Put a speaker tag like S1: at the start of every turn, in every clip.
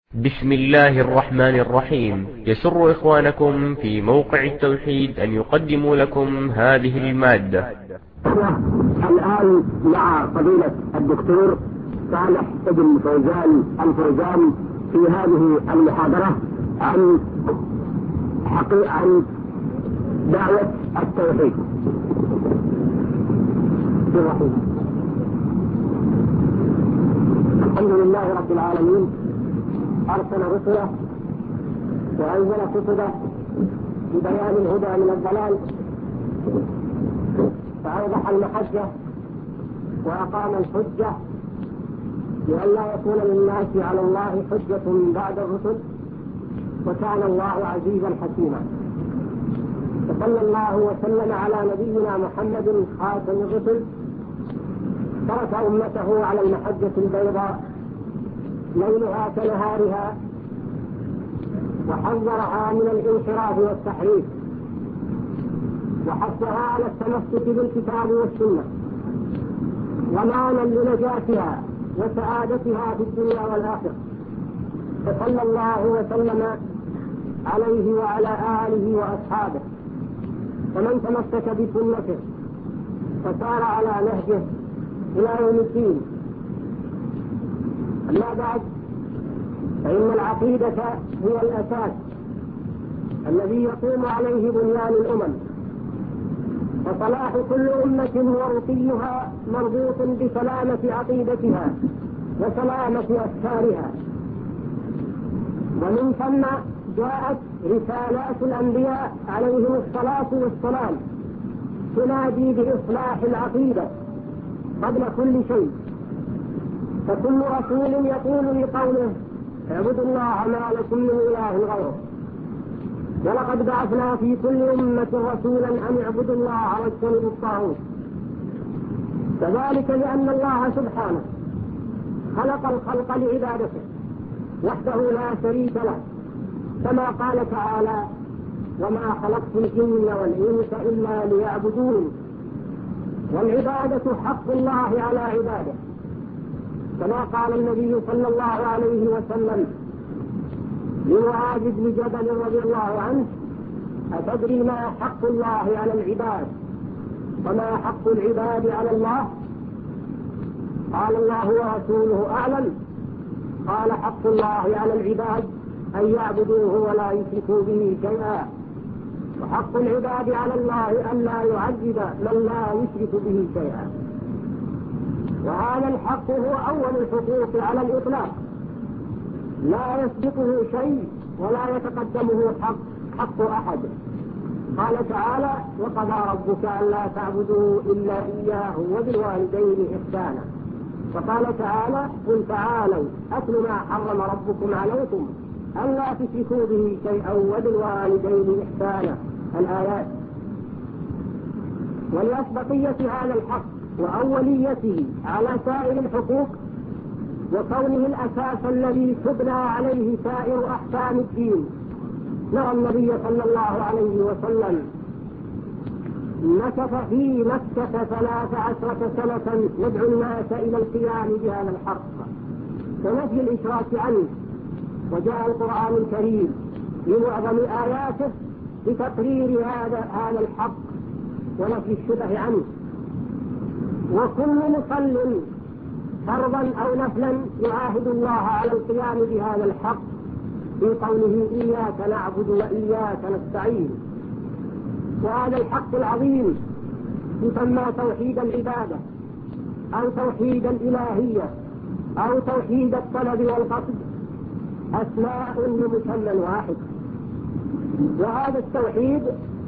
S1: بسم الله الرحمن الرحيم. يسر إخوانكم في موقع التوحيد أن يقدموا لكم هذه المادة.
S2: الآن مع فضيلة الدكتور صالح ابن فوزان الفوزان في هذه المحاضرة عن دعوة التوحيد. الحمد لله رب العالمين، أرسل رسله وأنزل كتبه ببيان الهدى من الضلال، فأوضح المحجة وأقام الحجة لئلا يكون للناس على الله حجة بعد الرسل، وكان الله عزيزا حكيما. وصلى الله وسلم على نبينا محمد خاتم الرسل، ترك أمته على المحجة البيضاء ليلها كنهارها، وحذرها من الانحراف والتحريف، وحثها على التمسك بالكتاب والسنة ضمانا لنجاتها وسعادتها في الدنيا والآخرة. فصلى الله وسلم عليه وعلى آله وأصحابه ومن تمسك بسنته فسار على نهجه إلى يوم الدين. أما بعد، فإن العقيدة هي الأساس الذي يقوم عليه بنيان الأمم، فصلاح كل أمة ورقيها مربوط بسلامة عقيدتها وسلامة أفكارها. ومن ثم جاءت رسالات الأنبياء عليهم الصلاة والسلام تنادي بإصلاح العقيدة قبل كل شيء، فكل رسول يقول لقومه اعبدوا الله ما لكم من إله غيره. ولقد بعثنا في كل أمة رسولا أن اعبدوا الله واجتنبوا الطاغوت. كذلك لأن الله سبحانه خلق الخلق لعبادته وحده لا شريك له، كما قال تعالى وما خلقت الجن والإنس إلا ليعبدون. والعبادة حق الله على عباده، كما قال النبي صلى الله عليه وسلم لمعاذ بن جبل رضي الله عنه أتدري ما حق الله على العباد وما حق العباد على الله؟ قال الله ورسوله أعلم. قال حق الله على العباد أن يعبدوه ولا يشركوا به شيئا، وحق العباد على الله أن لا يعذب من لا يشرك به شيئا. وهذا الحق هو أول الحقوق على الإطلاق، لا يسبقه شيء ولا يتقدمه حق أحد. قال تعالى وقضى ربك ألا تعبدوا إلا إياه وبالوالدين إحسانا. وقال تعالى قل تعالوا أتل ما حرم ربكم عليكم ألا تشركوا به شيئا وبالوالدين إحسانا، الآيات. ولأسبقية هذا الحق وأوليته على سائر الحقوق وكونه الأساس الذي تبنى عليه سائر أحكام الدين، نرى النبي صلى الله عليه وسلم مكث في مكة 13 سنة يدعو الناس إلى القيام بهذا الحق ونفي الإشراك عنه. وجاء القرآن الكريم بمعظم آياته لتقرير هذا الحق ونفي الشبه عنه. وكل مصل فرضا أو نفلا يعاهد الله على القيام بهذا الحق في قوله إياك نعبد وإياك نستعين. وهذا الحق العظيم يسمى توحيد العبادة أو توحيد الإلهية أو توحيد الطلب والقصد، أسماء لمسمى واحد. وهذا التوحيد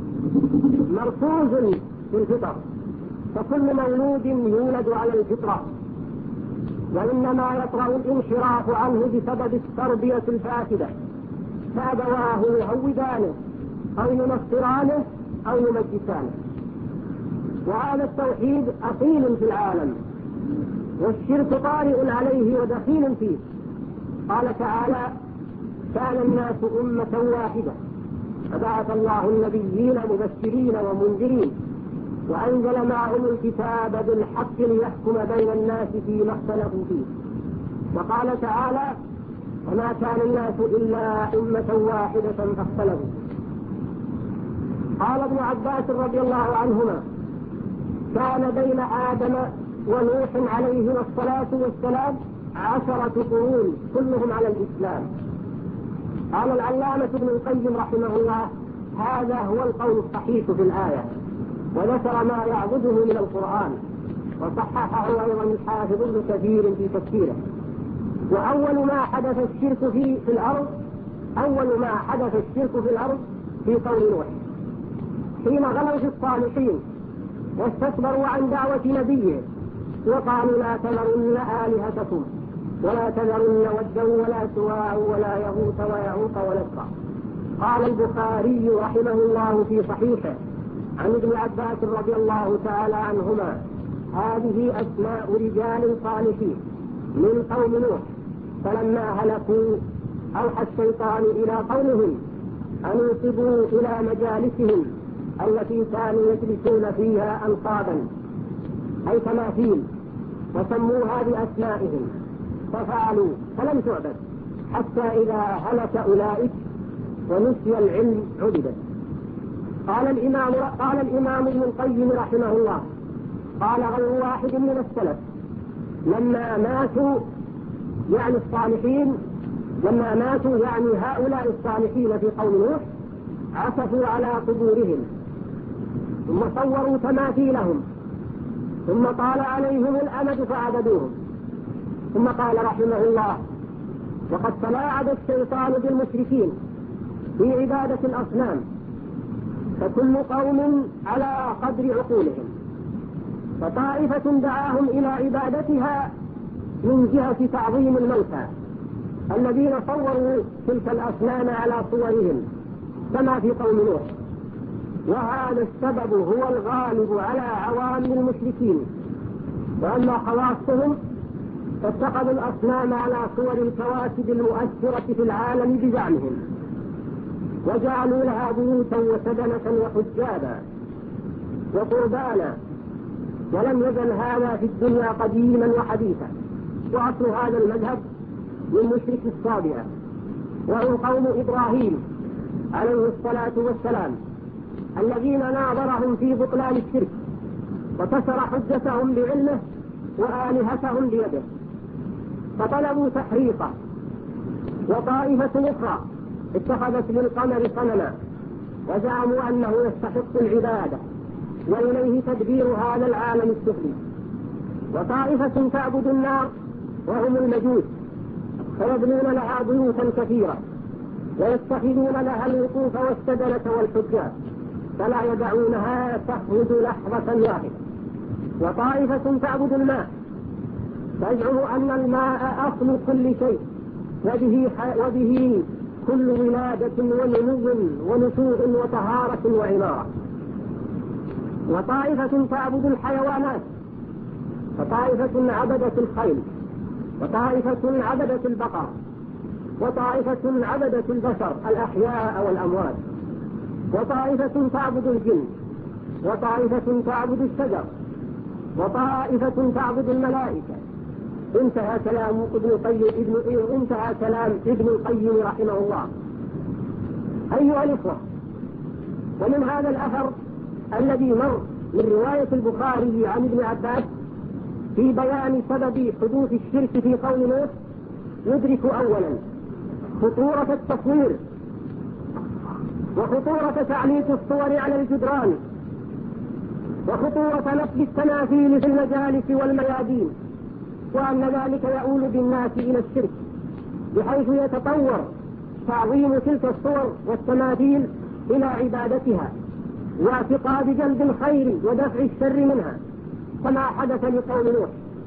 S2: مركوز في الفطر، فكل مولود يولد على الفطرة، وإنما يطرأ الانحراف عنه بسبب التربية الفاسدة، فأبواه يهودانه أو ينصرانه أو يمجسانه. وهذا التوحيد أصيل في العالم، والشرك طارئ عليه ودخيل فيه. قال تعالى كان الناس أمة واحدة فبعث الله النبيين مبشرين ومنذرين وأنزل معهم الكتاب بالحق ليحكم بين الناس فيما اختلفوا فيه. وقال تعالى وما كان الناس إلا أمة واحدة فاختلفوا. قال ابن عباس رضي الله عنهما: كان بين آدم ونوح عليهما الصلاة والسلام 10 قرون كلهم على الإسلام. قال العلامة ابن القيم رحمه الله: هذا هو القول الصحيح في الآية، وذكر ما يعبده من القرآن، وصححه أيضا الحافظ ابن كثير في تفسيره. وأول ما حدث الشرك في الأرض في قوم نوح، حين غلوا في الصالحين واستكبروا عن دعوة نبيه وقالوا: لا تذرن آلهتكم ولا تذرن ودا ولا سواع ولا يغوث ويعوق ونسرا. قال البخاري رحمه الله في صحيحه عن ابن عباس رضي الله تعالى عنهما: هذه أسماء رجال صالحين من قوم نوح، فلما هلكوا أوحى الشيطان إلى قومهم أن ينصبوا إلى مجالسهم التي كانوا يجلسون فيها أنصابا أي تماثيل، وسموها بأسمائهم، ففعلوا فلم تعبد حتى إذا هلك أولئك ونسي العلم عبدت. قال الإمام ابن القيم رحمه الله: قال غير واحد من السلف لما ماتوا يعني الصالحين، لما ماتوا يعني هؤلاء الصالحين في قوم نوح، عكفوا على قبورهم ثم صوروا تماثيلهم ثم طال عليهم الأمد فعبدوهم. ثم قال رحمه الله: وقد تلاعب الشيطان بالمشركين في عبادة الأصنام، فكل قوم على قدر عقولهم، فطائفة دعاهم إلى عبادتها من جهة تعظيم الموتى الذين صوروا تلك الأصنام على صورهم كما في قوم نوح، وهذا السبب هو الغالب على عوام المشركين. وأما خواصهم فاتخذوا الأصنام على صور الكواكب المؤثرة في العالم بزعمهم، وجعلوا لها بيوتا وسدنة وحجابا وقربانا، ولم يزل هذا في الدنيا قديما وحديثا. وأصل هذا المذهب من مشرك الصابئة، وهم قوم إبراهيم عليه الصلاة والسلام الذين ناظرهم في بطلان الشرك وكسر حجتهم بعلمه وآلهتهم بيده، فطلبوا تحريقه. وطائفة أخرى اتخذت للقمر صنما وزعموا أنه يستحق العبادة وإليه تدبير هذا العالم السفلي. وطائفة تعبد النار وهم المجوس، فيبنون لها بيوتا كثيرة ويتخذون لها الوقوف والسدنة والحجاب، فلا يدعونها تخرج لحظة واحدة. وطائفة تعبد الماء، تزعم أن الماء أصل كل شيء وبه كل ولادة ونمو ونشوء وطهارة وعمارة. وطائفة تعبد الحيوانات، وطائفة عبدت الخيل، وطائفة عبدت البقر، وطائفة عبدت البشر الأحياء والأموات، وطائفة تعبد الجن، وطائفة تعبد الشجر، وطائفة تعبد الملائكة. انتهى كلام ابن القيم رحمه الله. أيها الإخوة، ومن هذا الأثر الذي مر من رواية البخاري عن ابن عباس في بيان سبب حدوث الشرك في قوم نوح ندرك أولا خطورة التصوير وخطورة تعليق الصور على الجدران وخطورة نقل التماثيل في المجالس والميادين، وأن ذلك يؤول بالناس إلى الشرك، بحيث يتطور تعظيم تلك الصور والتماثيل إلى عبادتها واعتقاد جلب الخير ودفع الشر منها كما حدث لقوم نوح.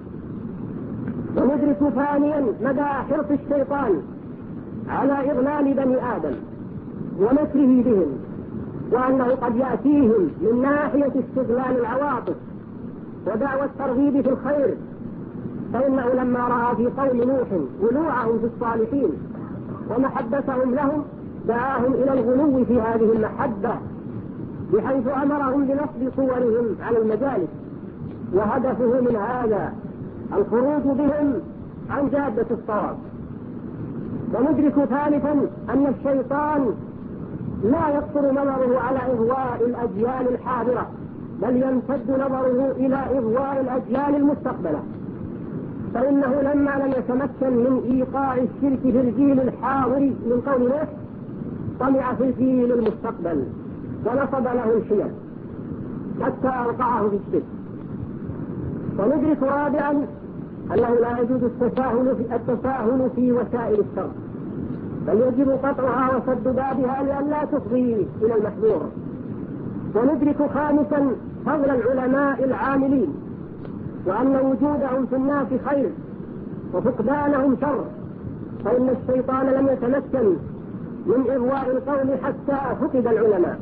S2: وندرك ثانيا مدى حرص الشيطان على إضلال بني آدم ومكره بهم، وأنه قد يأتيهم من ناحية استغلال العواطف ودعوى الترغيب في الخير، فإنه لما رأى في قوم نوح ولوعهم في الصالحين ومحبتهم لهم دعاهم إلى الغلو في هذه المحبة، بحيث أمرهم بنصب صورهم على المجالس، وهدفه من هذا الخروج بهم عن جادة الصواب. وندرك ثالثا أن الشيطان لا يقصر نظره على إغواء الأجيال الحاضرة، بل يمتد نظره إلى إغواء الأجيال المستقبلة، فإنه لما لم يتمكن من إيقاع الشرك في الجيل الحاضر من قوم نوح طمع في الجيل المستقبل ونصب له الحيل حتى أوقعه في الشرك. وندرك رابعا أنه لا يجوز التساهل في وسائل الشر، بل يجب قطعها وسد بابها لئلا تفضي إلى المحذور. وندرك خامسا فضل العلماء العاملين، وأن وجودهم في الناس خير وفقدانهم شر، فإن الشيطان لم يتمكن من إغواء القوم حتى فقد العلماء.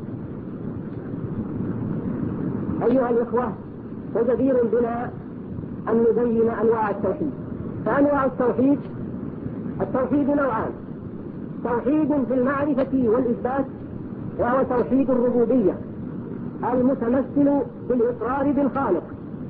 S2: أيها الإخوة، وجدير بنا أن نبين أنواع التوحيد. فأنواع التوحيد نوعان: توحيد في المعرفة والإثبات، وهو توحيد الربوبية المتمثل في الإقرار بالخالق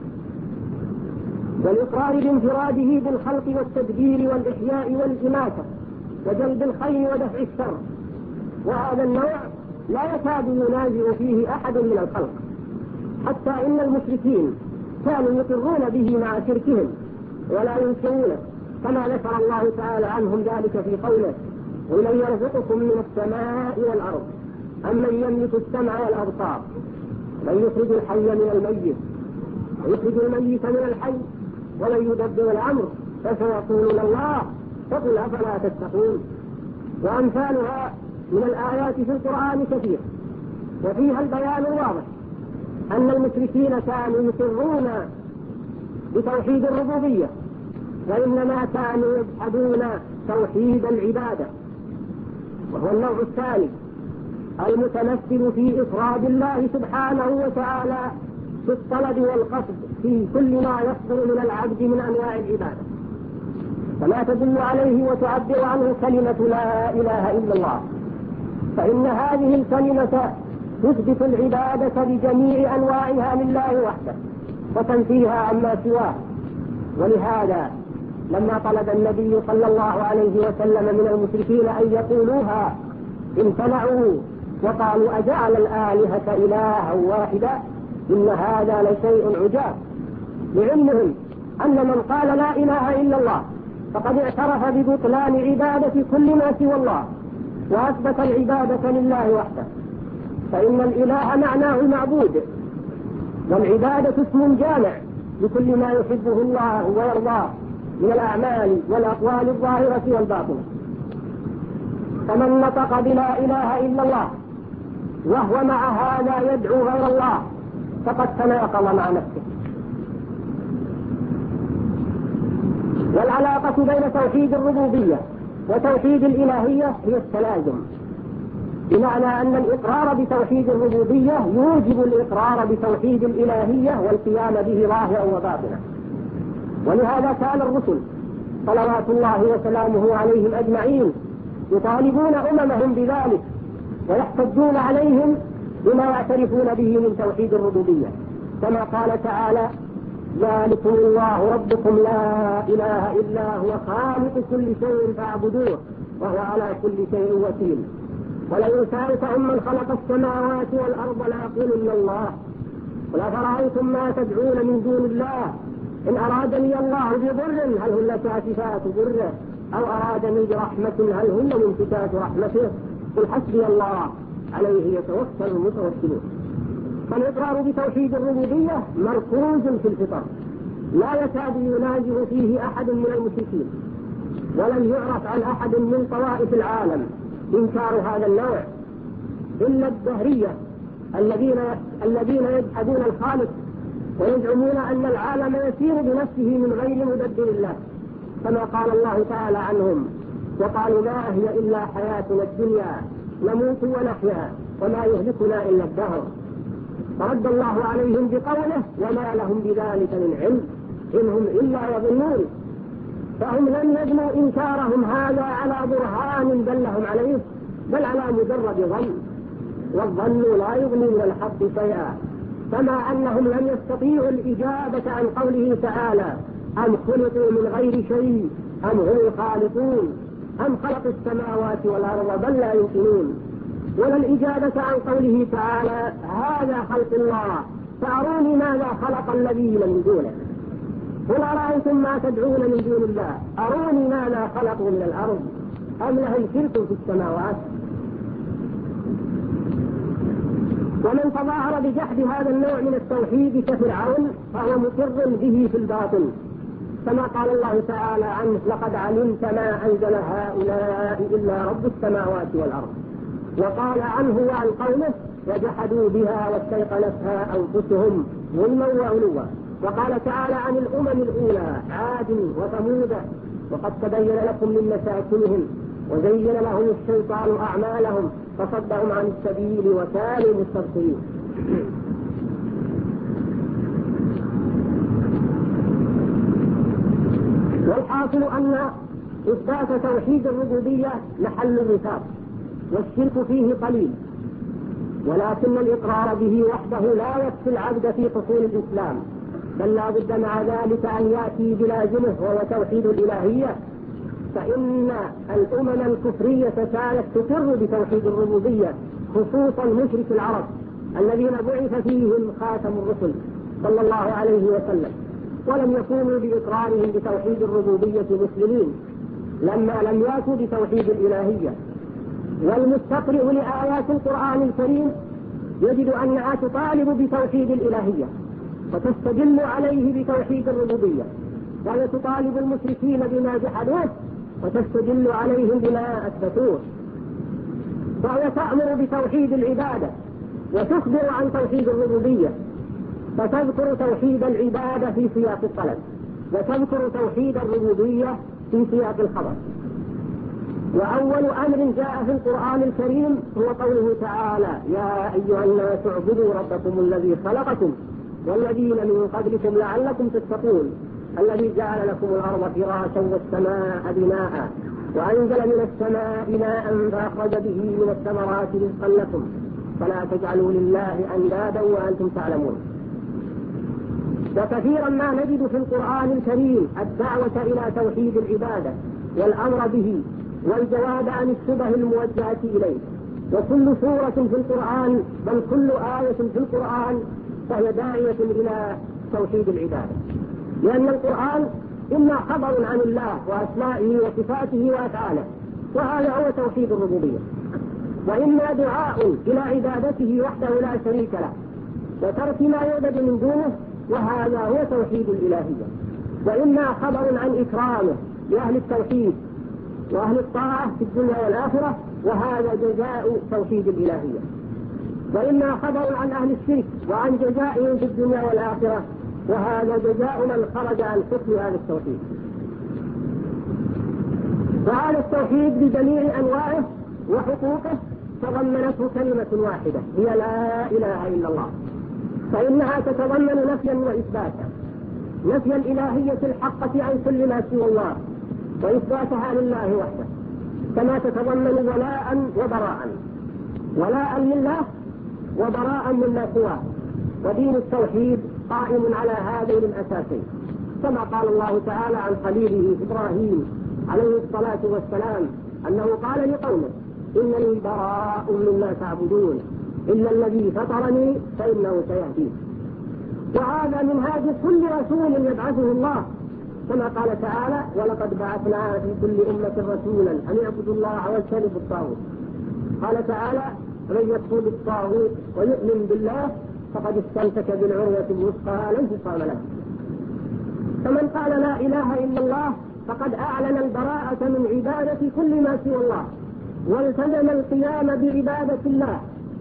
S2: والإقرار بانفراده بالخلق والتدبير والإحياء والإماتة وجلب الخير ودفع الشر. وهذا النوع لا يكاد ينازع فيه أحد من الخلق، حتى إن المشركين كانوا يقرون به مع شركهم ولا ينكرونه، كما ذكر الله تعالى عنهم ذلك في قوله: ومن يرزقكم من السماء والأرض أمن يملك السمع والأبصار من يخرج الحي من الميت ويخرج الميت من الحي ومن يدبر الأمر فسيقولون الله فقل أفلا تتقون. وأمثالها من الآيات في القرآن كثير، وفيها البيان الواضح أن المشركين كانوا يقرون بتوحيد الربوبية، وإنما كانوا يجحدون توحيد العبادة، وهو النوع الثاني المتمثل في إفراد الله سبحانه وتعالى في الطلب والقصد في كل ما يصدر من العبد من أنواع العبادة، فما تدل عليه وتعبر عنه كلمة لا إله إلا الله، فإن هذه الكلمة تثبت العبادة بجميع أنواعها لله وحده وتنفيها عما سواه. ولهذا لما طلب النبي صلى الله عليه وسلم من المشركين أن يقولوها امتنعوا وقالوا: أجعل الآلهة إلها واحدا إن هذا لشيء عجاب، لعلمهم أن من قال لا إله إلا الله فقد اعترف ببطلان عبادة كل ما سوى الله وأثبت العبادة لله وحده، فإن الإله معناه المعبود، والعبادة اسم جامع لكل ما يحبه الله ويرضاه من الأعمال والأقوال الظاهرة والباطنة. فمن نطق بلا إله إلا الله وهو مع هذا يدعو غير الله فقد تناقض مع نفسه. والعلاقة بين توحيد الربوبية وتوحيد الإلهية هي التلازم، بمعنى أن الإقرار بتوحيد الربوبية يوجب الإقرار بتوحيد الإلهية والقيام به ظاهرا وباطنا. ولهذا كان الرسل صلوات الله وسلامه عليهم أجمعين يطالبون أممهم بذلك ويحتجون عليهم بما يعترفون به من توحيد الربوبية، كما قال تعالى: ذلكم الله ربكم لا إله إلا هو خالق كل شيء فاعبدوه وهو على كل شيء وكيل. ولئن سألتهم من خلق السماوات والأرض ليقولن الله قل أفرأيتم ما تدعون من دون الله إن أرادني الله بضر هل هن كاشفات ضره أو أرادني برحمة هل هن ممسكات رحمته قل حسبي الله عليه يتوكل المتوكلون. فالإقرار بتوحيد الربوبية مركوز في الفطر، لا يكاد ينازع فيه أحد من المشركين، ولم يعرف عن أحد من طوائف العالم إنكار هذا النوع إلا الدهرية الذين يجحدون الخالق ويزعمون أن العالم يسير بنفسه من غير مدبر الله، كما قال الله تعالى عنهم: وقالوا ما هي إلا حياتنا الدنيا نموت ونحيا وما يهلكنا إلا الدهر. فرد الله عليهم بقوله: وما لهم بذلك من علم إن هم إلا يظنون. فهم لم يبنوا إنكارهم هذا على برهان دلهم عليه، بل على مجرد ظن، والظن لا يغني من الحق شيئا. كما أنهم لم يستطيعوا الإجابة عن قوله تعالى: أم خلقوا من غير شيء أم هم الخالقون أم خلق السماوات والأرض بل لا يوقنون. ولا الإجابة عن قوله تعالى هذا خلق الله فأروني ماذا خلق الذين من دونه. قل أرأيتم ما تدعون من دون الله أروني ماذا خلقوا من الأرض أم لهم شرك في السماوات. ومن تظاهر بجحد هذا النوع من التوحيد كفرعون فهو مقر به في الباطل، كما قال الله تعالى عنه لقد علمت ما أنزل هؤلاء إلا رب السماوات والأرض. وقال عنه وعن قومه وجحدوا بها واستيقنتها أنفسهم ظلما وعلوا. وقال تعالى عن الأمم الأولى عاد وثمود وقد تبين لكم من مساكنهم وزين لهم الشيطان أعمالهم فصدهم عن السبيل وكانوا مستبصرين. والحاصل أن إثبات توحيد الربوبية محل الرفاق والشرك فيه قليل، ولكن الإقرار به وحده لا يكفي العبد في حصول الإسلام، بل لا بد مع ذلك أن يأتي بلازمه وهو توحيد الإلهية. فإن الأمم الكفرية كانت تقر بتوحيد الربوبية، خصوصا مشرك العرب الذين بعث فيهم خاتم الرسل صلى الله عليه وسلم، ولم يكونوا بإقرارهم بتوحيد الربوبية مسلمين لما لم يأتوا بتوحيد الإلهية. والمستقرئ لآيات القرآن الكريم يجد أنها تطالب بتوحيد الإلهية وتستدل عليه بتوحيد الربوبية، ولا تطالب المشركين بما جحدوه وتستدل عليهم بما أثبتوه. وهي تأمر بتوحيد العبادة وتخبر عن توحيد الربوبية، فتذكر توحيد العبادة في سياق الطلب وتذكر توحيد الربوبية في سياق الخبر. وأول أمر جاء في القرآن الكريم هو قوله تعالى يا أيها الناس اعبدوا ربكم الذي خلقكم والذين من قبلكم لعلكم تتقون الذي جعل لكم الأرض فراشا والسماء بناء وأنزل من السماء ماء فأخرج به من الثمرات رزقا لكم فلا تجعلوا لله أندادا وأنتم تعلمون. وكثيرا ما نجد في القرآن الكريم الدعوة إلى توحيد العبادة والأمر به والجواب عن الشبه الموجهة إليه. وكل سورة في القرآن بل كل آية في القرآن فهي داعية إلى توحيد العبادة، لأن القرآن إما خبر عن الله وأسمائه وصفاته وأفعاله وهذا هو توحيد الربوبية، وإما دعاء إلى عبادته وحده لا شريك له وترك ما يعبد من دونه وهذا هو توحيد الإلهية، وإما خبر عن إكرامه لأهل التوحيد وأهل الطاعة في الدنيا والآخرة وهذا جزاء توحيد الإلهية، وإما خبر عن أهل الشرك وعن جزائهم في الدنيا والآخرة وهذا جزاء من خرج عن حكم هذا التوحيد. وهذا التوحيد بجميع أنواعه وحقوقه تضمنته كلمة واحدة هي لا إله إلا الله، فإنها تتضمن نفيا وإثباتا، نفي الإلهية الحقة عن كل ما سوى الله وإثباتها لله وحده، كما تتضمن ولاء وبراء، ولاء لله وبراء مما سواه. ودين التوحيد قائم على هذين الأساسين، كما قال الله تعالى عن خليله إبراهيم عليه الصلاة والسلام أنه قال لقومه إنني براء مما تعبدون إلا الذي فطرني فإنه سيهدين. وهذا منهاج كل رسول يبعثه الله، كما قال تعالى ولقد بعثنا في كل أمة رسولا أن يعبدوا الله واجتنبوا الطاغوت. قال تعالى من يكفر بالطاغوت ويؤمن بالله فقد استمسك بالعروة الوثقى لا انفصام له. فمن قال لا إله إلا الله فقد أعلن البراءة من عبادة كل ما سوى الله والتزم القيام بعبادة الله،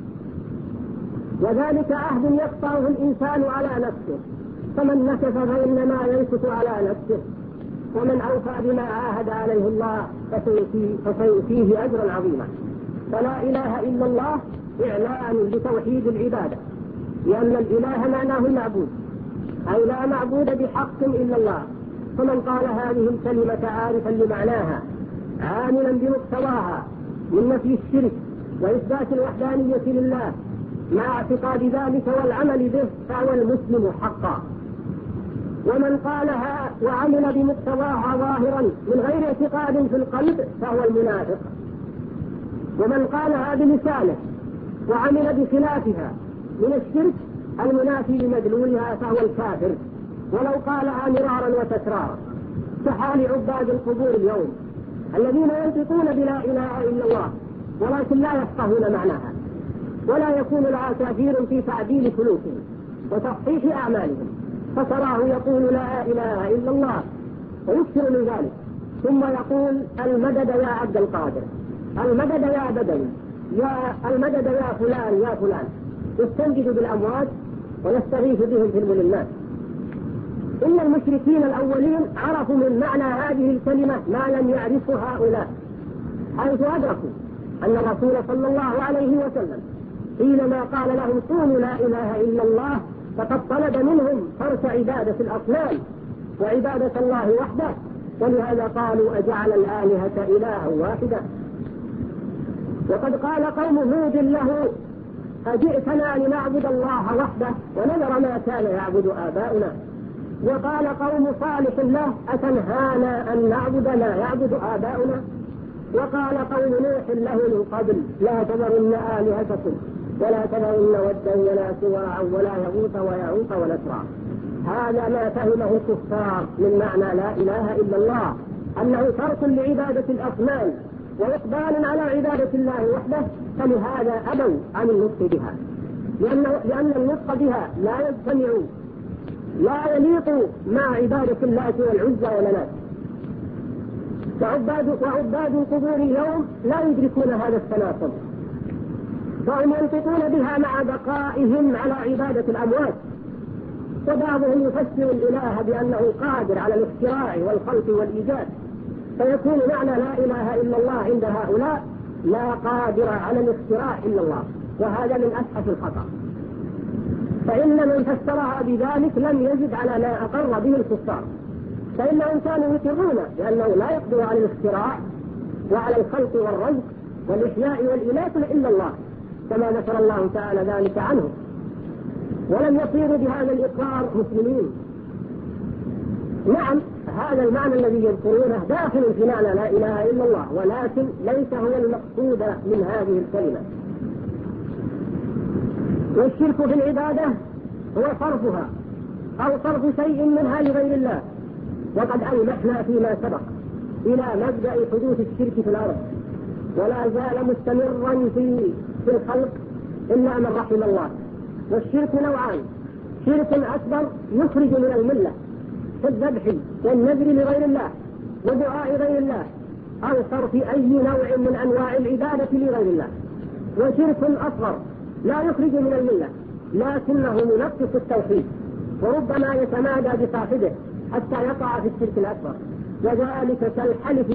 S2: وذلك عهد يقطعه الإنسان على نفسه، فمن نكث فإنما ينكث على نفسه، ومن أوفى بما عاهد عليه الله فسيؤتيه أجرا عظيما. فلا إله إلا الله إعلان لتوحيد العبادة، لأن الإله معناه المعبود، أي لا معبود بحق إلا الله. فمن قال هذه الكلمة عارفا لمعناها عاملا بمقتضاها من نفي الشرك وإثبات الوحدانية لله مع اعتقاد ذلك والعمل به فهو المسلم حقا. ومن قالها وعمل بمقتضاها ظاهرا من غير اعتقاد في القلب فهو المنافق. ومن قالها بلسانه وعمل بخلافها من الشرك المنافي لمدلولها فهو الكافر، ولو قالها مرارا وتكرارا، كحال عباد القبور اليوم الذين ينطقون بلا إله إلا الله ولكن لا يفقهون معناها، ولا يكون لها تأثير في تعديل سلوكهم وتصحيح أعمالهم، فتراه يقول لا إله إلا الله ويكثر من ذلك، ثم يقول المدد يا عبد القادر، المدد يا بدوي، يا المدد يا فلان يا فلان، يستنجد بالأموات ويستغيث بهم في الملمات. إن المشركين الأولين عرفوا من معنى هذه الكلمة ما لم يعرفه هؤلاء، حيث أدركوا أن الرسول صلى الله عليه وسلم حينما قال لهم قولوا لا إله إلا الله فقد طلب منهم ترك عبادة الأصنام وعبادة الله وحده، ولهذا قالوا أجعل الآلهة إلها واحدا. وقد قال قوم هود له أجئتنا لنعبد الله وحده ونذر ما كان يعبد آباؤنا. وقال قوم صالح له أتنهانا أن نعبد ما يعبد آباؤنا. وقال قوم نوح له من قبل لا تذرن آلهتكم ولا تذرن ودا ولا سواعا ولا يغوث ويعوق ونسرا. هذا ما فهمه الكفار من معنى لا إله إلا الله، أنه ترك لعبادة الأصنام وإقبال على عبادة الله وحده، فلهذا أبوا عن النطق بها، لأن النطق بها لا يجتمع، لا يليق مع عبادة اللات والعزى والمنات. وعباد القبور اليوم لا يدركون هذا التناقض، فهم ينطقون بها مع بقائهم على عبادة الأموات. وبعضهم يفسر الإله بأنه قادر على الاختراع والخلق والإيجاد، فيكون معنى لا إله إلا الله عند هؤلاء لا قادر على الاختراع إلا الله، وهذا من أسحف الخطأ. فإن من فسرها بذلك لم يزد على ما أقر به الكفار، فإنهم كانوا يقرون بأنه لا يقدر على الاختراع وعلى الخلق والرزق والإحياء والإماتة إلا الله، كما ذكر الله تعالى ذلك عنه، ولم يصيروا بهذا الإقرار مسلمين. نعم، هذا المعنى الذي يذكرونه داخل في معنى لا إله إلا الله، ولكن ليس هو المقصود من هذه الكلمة. والشرك في العبادة هو صرفها أو صرف شيء منها لغير الله، وقد ألمحنا فيما سبق إلى مبدأ حدوث الشرك في الأرض، ولا زال مستمرا في الخلق إلا من رحم الله. والشرك نوعان: شرك أكبر يخرج من الملة كالذبح والنذر لغير الله ودعاء غير الله أو صرف أي نوع من أنواع العبادة لغير الله. وشرك أصغر لا يخرج من الملة لكنه منقص التوحيد، وربما يتمادى بصاحبه حتى يقع في الشرك الأكبر، وذلك كالحلف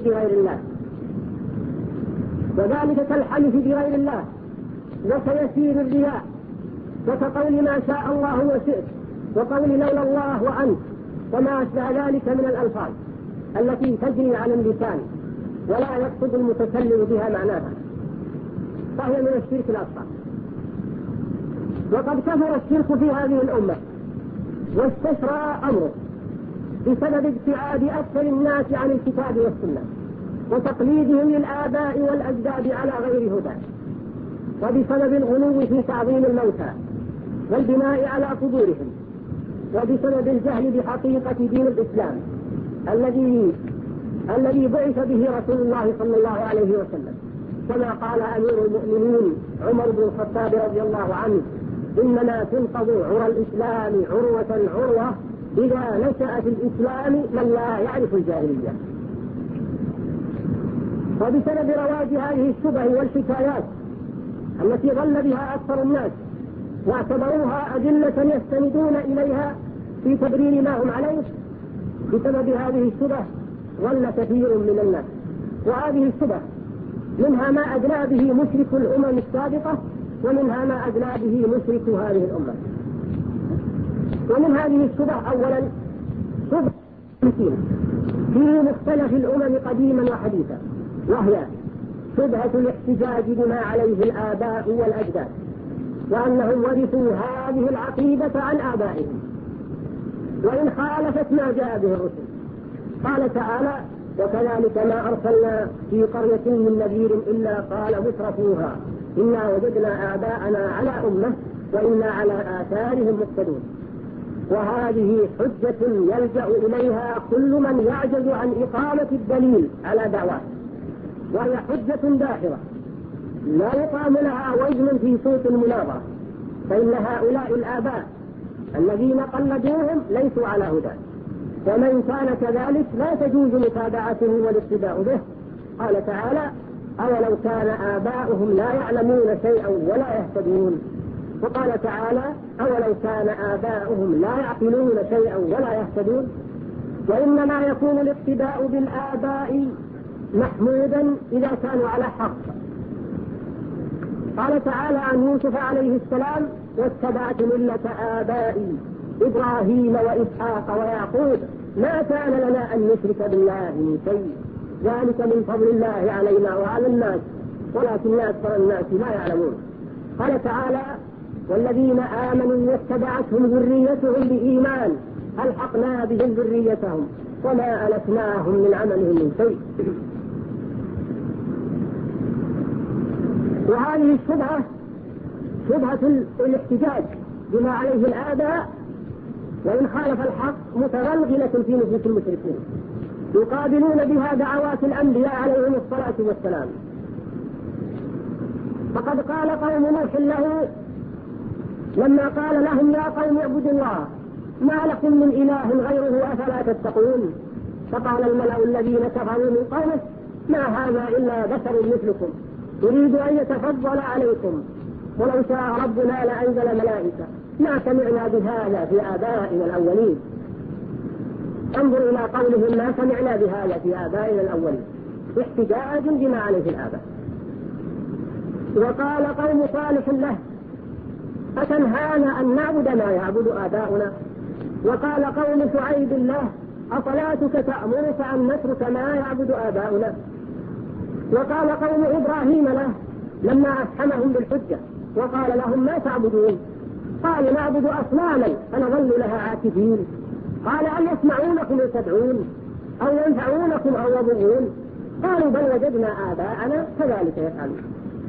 S2: بغير الله وكيسير الرياء، وكقول ما شاء الله وشئت، وقول لولا الله وأنت، وما أشبه ذلك من الألفاظ التي تجري على اللسان ولا يقصد المتكلم بها معناها، فهي من الشرك الأصغر. وقد كثر الشرك في هذه الأمة واستشرى أمره بسبب ابتعاد أكثر الناس عن الكتاب والسنة وتقليدهم للآباء والأجداد على غير هدى، وبسبب الغلو في تعظيم الموتى والبناء على قبورهم، وبسبب الجهل بحقيقة دين الإسلام الذي بعث به رسول الله صلى الله عليه وسلم، كما قال أمير المؤمنين عمر بن الخطاب رضي الله عنه: إنما تنقض عرى الإسلام عروة إذا نشأ في الإسلام من لا يعرف الجاهلية. وبسبب رواج هذه الشبه والحكايات التي ضل بها أكثر الناس واعتبروها أدلة يستندون إليها في تبرير ما هم عليه، بسبب هذه الشبه ضل كثير من الناس. وهذه الشبه منها ما أدلى به مشرك الأمم السابقة، ومنها ما أدلى به مشرك هذه الأمة. ومن هذه الشبه أولا شبه في مختلف الأمم قديما وحديثا، وهي شبهة الاحتجاج بما عليه الآباء والأجداد، وأنهم ورثوا هذه العقيدة عن آبائهم وإن خالفت ما جاء به الرسل، قال تعالى وكذلك ما أرسلنا في قرية من نذير إلا قال مترفوها إنا وجدنا آباءنا على أمة وإنا على آثارهم مقتدون. وهذه حجة يلجأ إليها كل من يعجز عن إقامة الدليل على دعواه، وهي حجة داحرة لا يقام لها وزن في صوت المناظرة، فإن هؤلاء الآباء الذين قلدوهم ليسوا على هدى، ومن كان كذلك لا تجوز متابعته والاقتداء به. قال تعالى أولو كان آباؤهم لا يعلمون شيئا ولا يهتدون، وقال تعالى أولو كان آباؤهم لا يعقلون شيئا ولا يهتدون. وإنما يكون الاقتداء بالآباء محمودا إذا كانوا على حق. قال تعالى عن يوسف عليه السلام واتبعت ملة آبائي إبراهيم وإسحاق ويعقوب ما كان لنا أن نشرك بالله من شيء ذلك من فضل الله علينا وعلى الناس ولكن أكثر الناس لا يعلمون. قال تعالى والذين آمنوا واتبعتهم ذريتهم بإيمان ألحقنا بهم ذريتهم وما ألتناهم من عملهم من شيء. وهذه الشبهة شبهة الاحتجاج بما عليه الآباء وإن خالف الحق متغلغلة في نفوس المشركين، يقابلون بها دعوات الأنبياء عليهم الصلاة والسلام. فقد قال قوم نوح له لما قال لهم يا قوم اعبدوا الله ما لكم من إله غيره أفلا تتقون، فقال الملأ الذين كفروا من قومه ما هذا إلا بشر مثلكم يريد أن يتفضل عليكم ولو شاء ربنا لأنزل ملائكة ما سمعنا بهذا في آبائنا الأولين. انظر إلى قولهم ما سمعنا بهذا في آبائنا الأولين، احتجاج بما عليه الآباء. وقال قوم صالح له أتنهانا أن نعبد ما يعبد آباؤنا. وقال قوم شعيب له أصلاتك تأمرك أن نترك ما يعبد آباؤنا. وقال قوم إبراهيم له لما أفحمهم بالحجة وقال لهم ما تعبدون، قالوا نعبد أصناما فنظل لها عاكفين. قال هل يسمعونكم إذ تدعون أو ينفعونكم أو يضرون، قالوا بل وجدنا آباءنا كذلك يفعلون.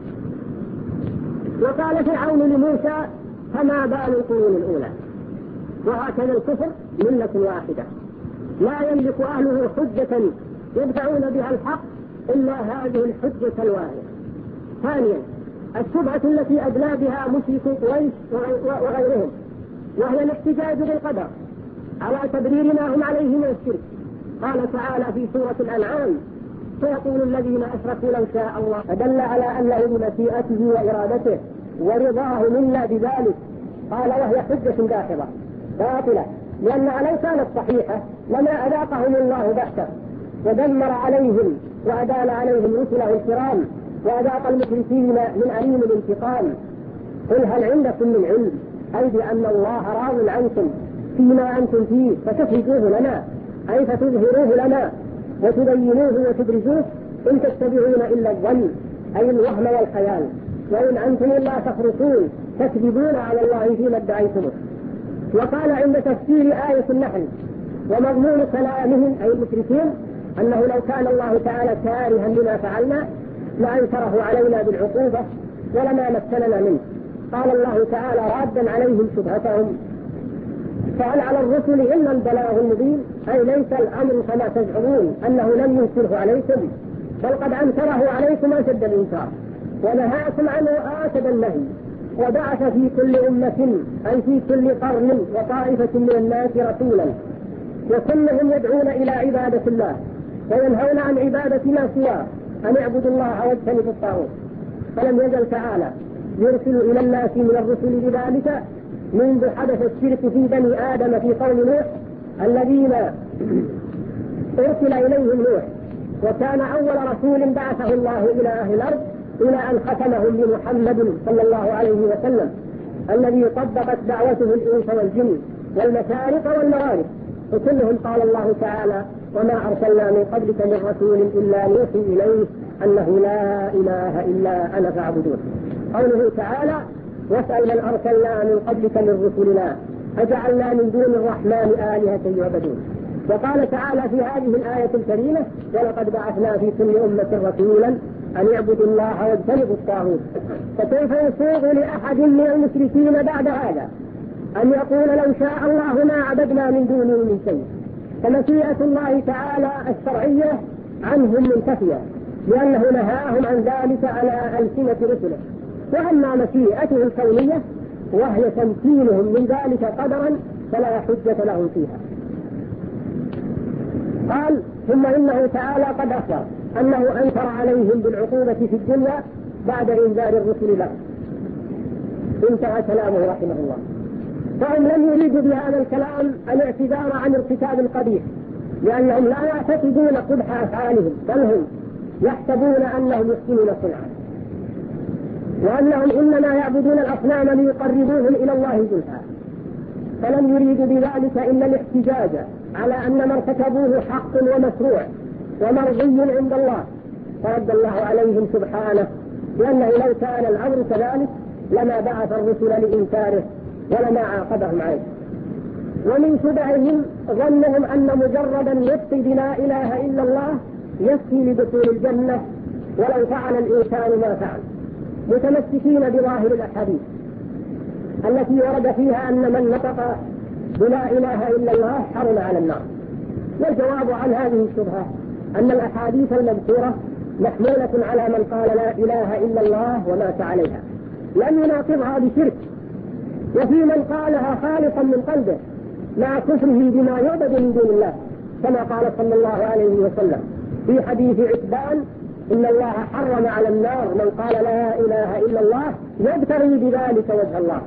S2: وقال فرعون لموسى فما بال القرون الأولى. وهكذا الكفر ملة واحدة لا يملك أهله حجة يدفعون بها الحق إلا هذه الحجة الواحدة. ثانيا الشبهة التي أدلى بها مشرك قريش وغيرهم وهي الاحتجاج بالقدر على تبرير ما هم عليه من الشرك. قال تعالى في سورة الأنعام سيقول الذين أشركوا لو شاء الله، فدل على أنه بمشيئته وإرادته ورضاه منا بذلك. قال وهي حجة داحضة باطلة، لأنها لو كانت صحيحة لما أذاقهم الله بأسا ودمر عليهم وأدال عليهم رسله الكرام وأذاق المشركين من أليم الانتقام. قل هل عندكم من علم أي بأن الله راض عنكم فيما أنتم فيه فتخرجوه لنا أي فتظهروه لنا وتبينوه وتبرزوه، إن تتبعون إلا الظن أي الوهم والخيال، وإن أنتم لا تخرصون تكذبون على الله فيما ادعيتموه. وقال عند تفسير آية النحل ومضمون كلامهم أي المشركين أنه لو كان الله تعالى كارها لما فعلنا لأنكره علينا بالعقوبة ولما مكننا منه. قال الله تعالى رادا عليهم شبهتهم فهل على الرسل إلا البلاغ المبين، أي ليس الأمر كما تزعمون أنه لم ينكره عليكم بل قد أنكره عليكم أشد الإنكار ونهاكم عنه آكد النهي، وبعث في كل أمة أي في كل قرن وطائفة من الناس رسولا وكلهم يدعون إلى عبادة الله وينهون عن عبادة ما سواه أن يعبدوا الله واجتنبوا الطاغوت. فلم يزل تعالى يرسل إلى الناس من الرسل بذلك منذ حدث الشرك في بني آدم في قوم نوح الذين أرسل إليهم نوح، وكان أول رسول بعثه الله إلى أهل الأرض إلى أن ختمهم بمحمد صلى الله عليه وسلم الذي طبقت دعوته الإنس والجن والمشارق والمغارب، وكلهم قال الله تعالى وما أرسلنا من قبلك من رسول إلا نوحي إليه أنه لا إله إلا أنا فاعبدون. قوله تعالى واسأل من أرسلنا من قبلك من رسلنا أجعلنا من دون الرحمن آلهة يعبدون. وقال تعالى في هذه الآية الكريمة: ولقد بعثنا في كل أمة رسولا أن يعبدوا الله واجتنبوا الطاغوت. فكيف يسوغ لأحد من المشركين بعد هذا أن يقول لو شاء الله ما عبدنا من دونه من شيء؟ فمشيئة الله تعالى الشرعية عنهم منتفية، لأنه نهاهم عن ذلك على ألسنة رسله. وأما مشيئته الكونية وهي تمكينهم من ذلك قدرا فلا حجة لهم فيها. قال: ثم إنه تعالى قد أخبر أنه أنكر عليهم بالعقوبة في الدنيا بعد إنذار الرسل له. انتهى كلامه رحمه الله. فهم لم يريدوا بهذا الكلام الاعتذار عن ارتكاب القبيح، لأنهم لا يعتقدون قبح أفعالهم، بل هم يحسبون أنهم يحسنون صنعا، وأنهم إنما يعبدون الأصنام ليقربوهم إلى الله زلفى. فلم يريدوا بذلك إلا الاحتجاج على أن ما ارتكبوه حق ومشروع ومرضي عند الله، فرد الله عليهم سبحانه، لأنه لو كان الأمر كذلك لما بعث الرسل لإنكاره ولما عاقبهم عليه. ومن شبههم ظنهم أن مجرد النطق بلا إله إلا الله يكفي لدخول الجنة ولو فعل الإنسان ما فعل، متمسكين بظاهر الأحاديث التي ورد فيها أن من نطق بلا إله إلا الله حرم على النار. والجواب عن هذه الشبهة أن الأحاديث المذكورة محمولة على من قال لا إله إلا الله ومات عليها، لم يناقضها بشرك، وفي من قالها خالصا من قلبه مع كفره بما يعبد من دون الله، كما قال صلى الله عليه وسلم في حديث عتبان: إن الله حرم على النار من قال لا إله إلا الله يبتغي بذلك وجه الله.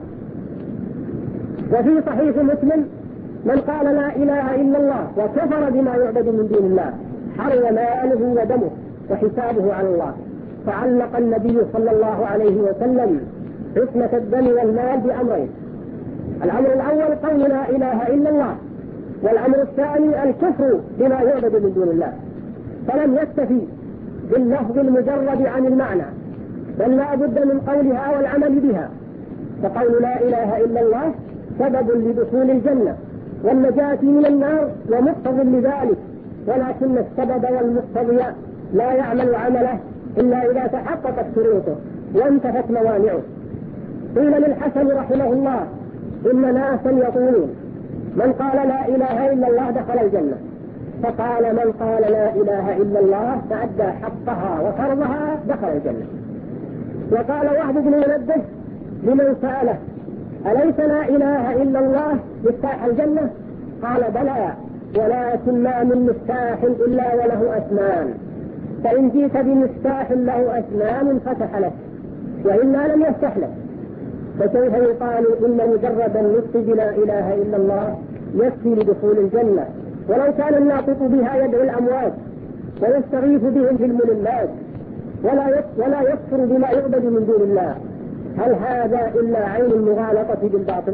S2: وفي صحيح مسلم: من قال لا إله إلا الله وكفر بما يعبد من دون الله حرم ماله ودمه وحسابه على الله. فعلق النبي صلى الله عليه وسلم عصمة الدم والمال بأمرين: الأمر الأول قول لا إله إلا الله، والأمر الثاني الكفر بما يعبد من دون الله. فلم يكتفي باللفظ المجرد عن المعنى، بل لا بد من قولها والعمل بها. فقول لا إله إلا الله سبب لدخول الجنة والنجاة من النار ومقتض لذلك، ولكن السبب والمقتضي لا يعمل عمله إلا إذا تحققت شروطه وانتفت موانعه. قيل للحسن رحمه الله: إن ناسا يقولون من قال لا إله إلا الله دخل الجنة، فقال: من قال لا إله إلا الله فأدى حقها وفرضها دخل الجنة. وقال وهب بن منبه لمن سأله: أليس لا إله إلا الله مفتاح الجنة؟ قال: بلى، ولكن ما من مفتاح إلا وله أسنان، فإن جئت بمفتاح له أسنان فتح لك، وإلا لم يفتح لك. فكيف يقال إن مجرد النطق بلا إله إلا الله يكفي لدخول الجنة، ولو كان الناطق بها يدعو الأموات ويستغيث بهم في الملمات ولا يكفر بما يعبد من دون الله؟ هل هذا إلا عين المغالطة بالباطل؟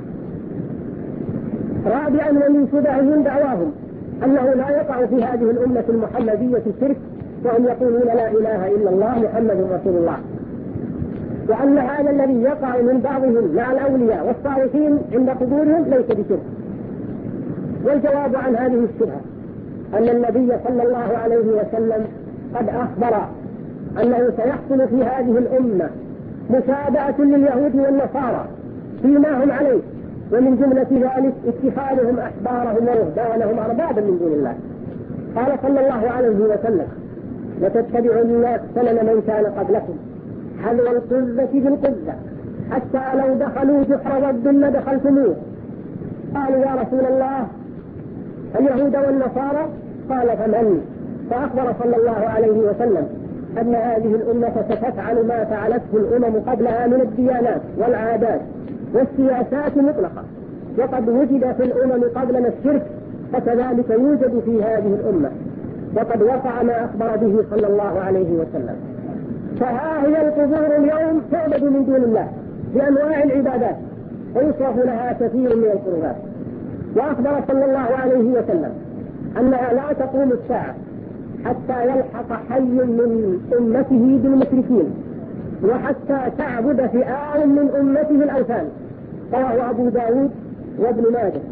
S2: رابعا، ومن شبههم دعواهم أنه لا يقع في هذه الأمة المحمدية شرك، وهم يقولون لا إله إلا الله محمد رسول الله، وأن هذا الذي يقع من بعضهم مع الأولياء والصالحين عند قبورهم ليس بشرك. والجواب عن هذه الشبهة أن النبي صلى الله عليه وسلم قد أخبر أنه سيحصل في هذه الأمة مشابهة لليهود والنصارى فيما هم عليه، ومن جملة ذلك اتخاذهم أحبارهم ورهبانهم أربابا من دون الله. قال صلى الله عليه وسلم: لتتبعن سنن من كان قبلكم حذو القذة بالقذة حتى لو دخلوا جحر ضب لدخلتموه. قالوا: يا رسول الله اليهود والنصارى؟ قال: فمن؟ فأخبر صلى الله عليه وسلم أن هذه الأمة ستفعل ما فعلته الأمم قبلها من الديانات والعادات والسياسات مطلقة، وقد وجد في الأمم قبلنا الشرك، فكذلك يوجد في هذه الأمة، وقد وقع ما أخبر به صلى الله عليه وسلم. فها هي القبور اليوم تعبد من دون الله بأنواع العبادات ويصرف لها كثير من القربات. وأخبر صلى الله عليه وسلم أنها لا تقوم الساعة حتى يلحق حي من أمته بالمشركين، وحتى تعبد فئام من أمته الأوثان. رواه أبو داود وابن ماجه.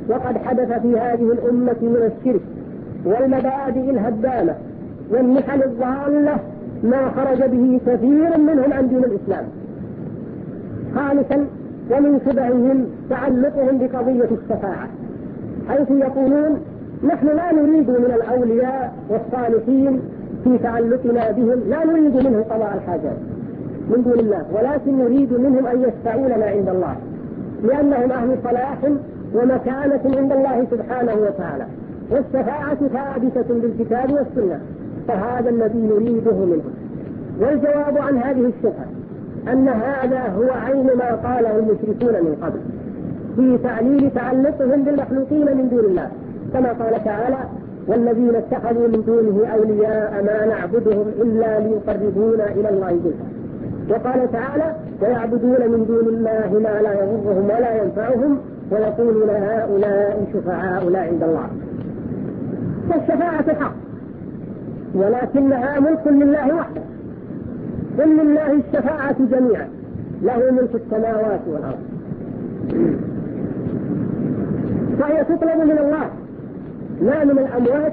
S2: وقد حدث في هذه الأمة من الشرك والمبادئ الهدامة والنحل الضالة ما خرج به كثير منهم عن دين الإسلام. خامسا، ومن شبههم تعلقهم بقضية الشفاعة، حيث يقولون نحن لا نريد من الأولياء والصالحين في تعلقنا بهم، لا نريد منهم قضاء الحاجات من دون الله، ولكن نريد منهم أن يشفعوا لنا عند الله، لأنهم أهل صلاح ومكانة عند الله سبحانه وتعالى، والشفاعة ثابتة بالكتاب والسنة، فهذا الذي نريده منهم. والجواب عن هذه الشبهة أن هذا هو عين ما قاله المشركون من قبل في تعليل تعلقهم بالمخلوقين من دون الله، كما قال تعالى: والذين اتخذوا من دونه أولياء ما نعبدهم إلا ليقربونا إلى الله زلفى. وقال تعالى: ويعبدون من دون الله ما لا يضرهم ولا ينفعهم ويقولون هؤلاء شفعاؤنا عند الله. فالشفاعة حق، ولكنها ملك لله وحده، قل لله الشفاعة جميعا، له ملك السماوات والأرض، فهي تطلب من الله لا من الأموات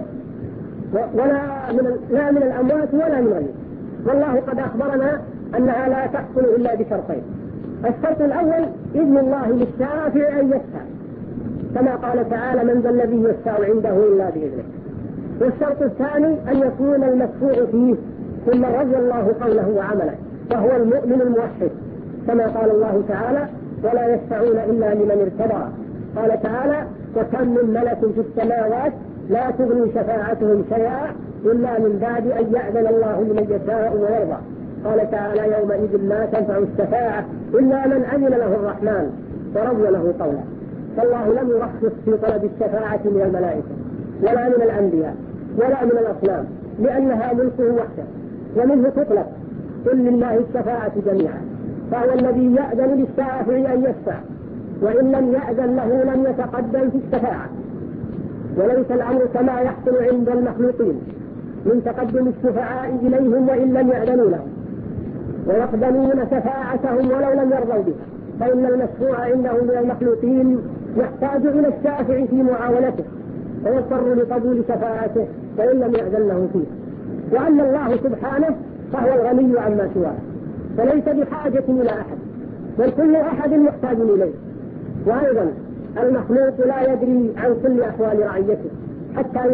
S2: ولا من غيره. والله قد أخبرنا أنها لا تحصل إلا بشرطين: الشرط الأول إذن الله للشافع أن يشفع، كما قال تعالى: من ذا الذي يشفع عنده إلا بإذنه. والشرط الثاني أن يكون المشفوع فيه ثم رضي الله قوله وعمله، فهو المؤمن الموحد، كما قال الله تعالى: ولا يشفعون إلا لمن ارتضى. قال تعالى: وكم من ملك في السماوات لا تغني شفاعتهم شيئا إلا من بعد أن يأذن الله لمن يشاء ويرضى. قال تعالى: يومئذ لا تنفع الشفاعة إلا من أذن له الرحمن ورضي له قولا. فالله لم يرخص في طلب الشفاعة من الملائكة ولا من الأنبياء ولا من الأصنام، لأنها ملكه وحده ومنه تطلق. قل لله الشفاعة جميعا، فهو الذي يأذن للشافع أن يشفع، وإن لم يأذن له لم يتقدم في الشفاعة. وليس الأمر كما يحصل عند المخلوقين من تقدم الشفعاء إليهم وإن لم يأذنوا لهم، ويقبلون شفاعتهم ولو لم يرضوا بها، فإن المشفوع عندهم من المخلوقين يحتاج إلى الشافع في معاونته ويضطر لقبول شفاعته وإن لم يأذن له فيه. وأن الله سبحانه فهو الغني عما سواه، فليس بحاجة إلى أحد، بل كل أحد محتاج إليه. وأيضا المخلوق لا يدري عن كل أحوال رعيته حتى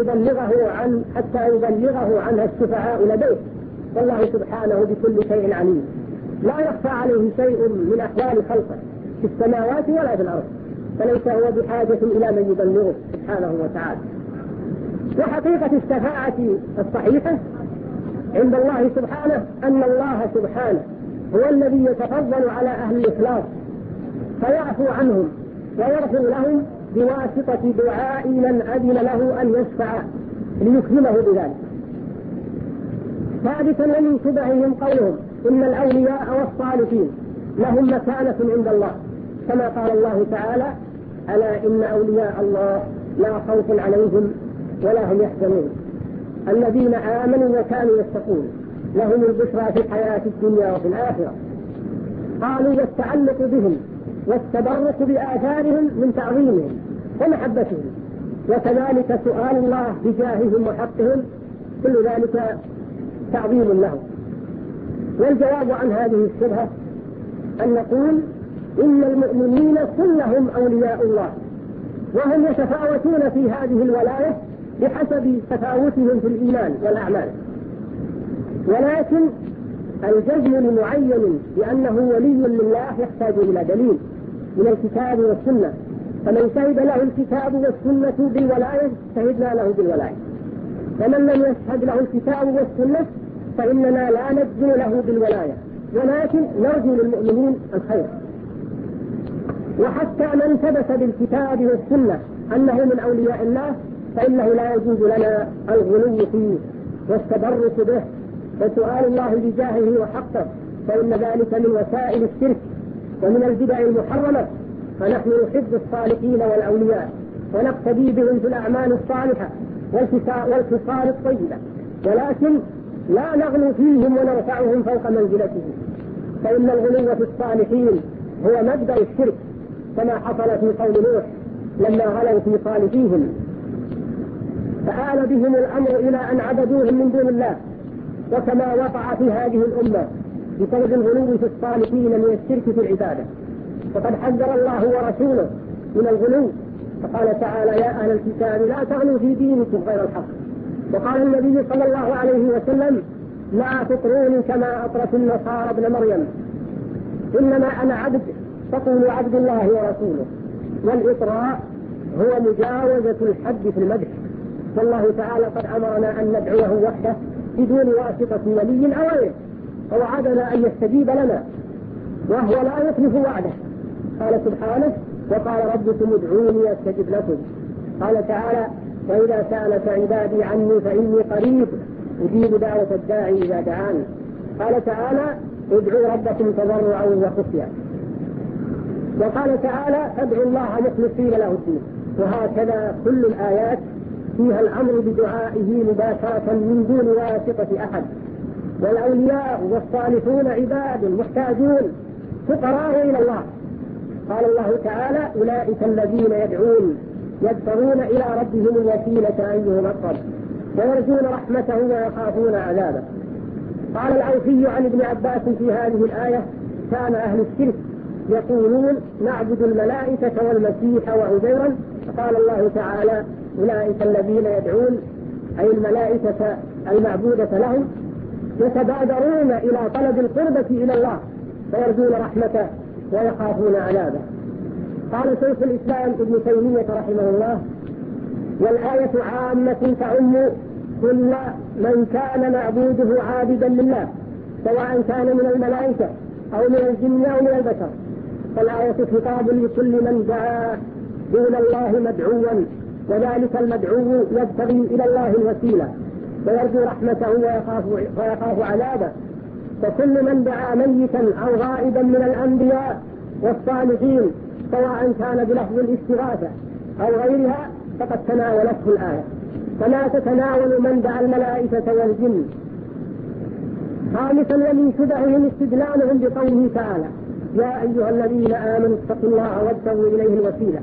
S2: يبلغه عنها الشفعاء لديه، والله سبحانه بكل شيء عليم، لا يخفى عليه شيء من أحوال خلقه في السماوات ولا في الأرض، فليس هو بحاجة إلى من يبلغه سبحانه وتعالى. وحقيقة الشفاعة الصحيحة عند الله سبحانه أن الله سبحانه هو الذي يتفضل على أهل الإخلاص فيعفو عنهم ويغفر لهم بواسطة دعاء من أذن له أن يشفع ليكرمه بذلك. ثابتا ومن شبههم قولهم إن الأولياء والصالحين لهم مكانة عند الله، كما قال الله تعالى: ألا إن أولياء الله لا خوف عليهم ولا هم يحزنون الذين آمنوا وكانوا يتقون لهم البشرى في الحياة الدنيا وفي الآخرة. قالوا: والتعلق بهم والتبرك بآثارهم من تعظيمهم ومحبتهم، وكذلك سؤال الله بجاههم وحقهم، كل ذلك تعظيم لهم. والجواب عن هذه الشبهة أن نقول إن المؤمنين كلهم أولياء الله، وهم يتفاوتون في هذه الولاية بحسب تفاوتهم في الإيمان والأعمال، ولكن الجزم لمعين بأنه ولي لله يحتاج إلى دليل من الكتاب والسنة، فمن شهد له الكتاب والسنة بالولاية شهدنا له بالولاية، ومن لم يشهد له الكتاب والسنة فإننا لا نجزم له بالولاية، ولكن نرجو للمؤمنين الخير. وحتى من ثبت بالكتاب والسنة أنه من أولياء الله فإنه لا يجوز لنا الغلو فيه والتبرك به وسؤال الله بجاهه وحقه، فإن ذلك من وسائل الشرك ومن البدع المحرمة. فنحن نحب الصالحين والأولياء ونقتدي بهم في الأعمال الصالحة والخصال الطيبة، ولكن لا نغلو فيهم ونرفعهم فوق منزلتهم، فإن الغلو في الصالحين هو مبدأ الشرك، كما حصل في قوم نوح: لما غلوا في صالحيهم فآل بهم الأمر إلى أن عبدوهم من دون الله. وكما وقع في هذه الأمة بسبب الغلو في الصالحين من الشرك في العبادة، فقد حذر الله ورسوله من الغلو، فقال تعالى: يا أهل الكتاب لا تغلوا في دينكم غير الحق. وقال النبي صلى الله عليه وسلم: لا تطروني كما أطرت النصارى ابن مريم، إنما أنا عبد فقولوا عبد الله ورسوله. والإطراء هو مجاوزة الحد في المدح، والله تعالى قد أمرنا أن ندعوه وحده بدون واسطة ولي أو غيره، فوعدنا أن يستجيب لنا وهو لا يخلف وعده. قال سبحانه: وقال ربكم ادعوني أستجب لكم. قال تعالى: وإذا سألك عبادي عني فإني قريب أجيب دعوة الداعي إذا دعان. قال تعالى: ادعوا ربكم تضرعا وخفيا. وقال تعالى: ادعوا الله مخلصين له الدين. وهكذا كل الآيات فيها الأمر بدعائه مباشرة من دون واسطة أحد. والأولياء والصالحون عباد محتاجون فقراء إلى الله. قال الله تعالى: أولئك الذين يدعون يبتغون إلى ربهم الوسيلة أيهم أقرب ويرجون رحمته ويخافون عذابه. قال العوفي عن ابن عباس في هذه الآية: كان أهل الشرك يقولون نعبد الملائكة والمسيح وعزيرا، فقال الله تعالى: أولئك الذين يدعون أي الملائكة المعبودة لهم يتبادرون إلى طلب القربة إلى الله ويرجون رحمته ويخافون عذابه. قال شيخ الإسلام ابن تيمية رحمه الله: والآية عامة تعم كل من كان معبوده عابدا لله، سواء كان من الملائكة أو من الجن أو من البشر. فالآية خطاب لكل من دعا دون الله مدعوا، وذلك المدعو يبتغي إلى الله الوسيلة ويرجو رحمته ويخاف عذابه. فكل من دعا ميتا أو غائبا من الأنبياء والصالحين سواء كان بلفظ الاستغاثة أو غيرها فقد تناولته الآية، فلا تتناول من دعا الملائكة والجن. خامسا: ومن شبههم استدلالهم بقوله تعالى: يا أيها الذين آمنوا اتقوا الله وابتغوا إليه الوسيلة،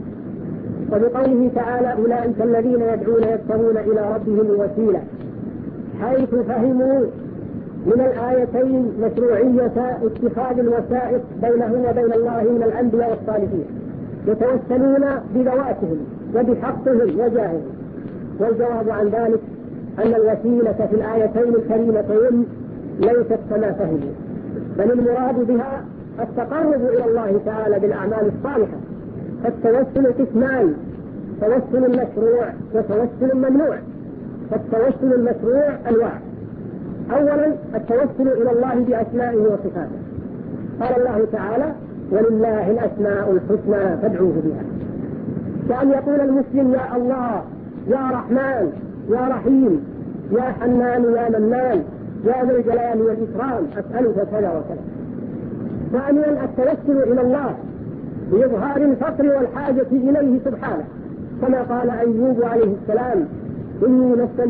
S2: وبقوله تعالى: أولئك الذين يدعون يبتغون إلى ربهم الوسيلة، حيث فهموا من الآيتين مشروعية اتخاذ الوسائط بينهم وبين الله من الأنبياء والصالحين، يتوسلون بذواتهم وبحقهم وجاههم. والجواب عن ذلك أن الوسيلة في الآيتين الكريمتين ليست كما فهموا، بل المراد بها التقرب إلى الله تعالى بالأعمال الصالحة. فالتوسل قسمان: توسل مشروع وتوسل ممنوع. فالتوسل المشروع أنواع: أولا التوسل إلى الله بأسمائه وصفاته، قال الله تعالى: ولله الأسماء الحسنى فادعوه بها. كأن يقول المسلم: يا الله، يا رحمن، يا رحيم، يا حنان، يا منان، يا ذا الجلال والإكرام، أسألك كذا وكذا. ثانيا التوسل إلى الله بإظهار الفقر والحاجة إليه سبحانه، كما قال أيوب عليه السلام: إني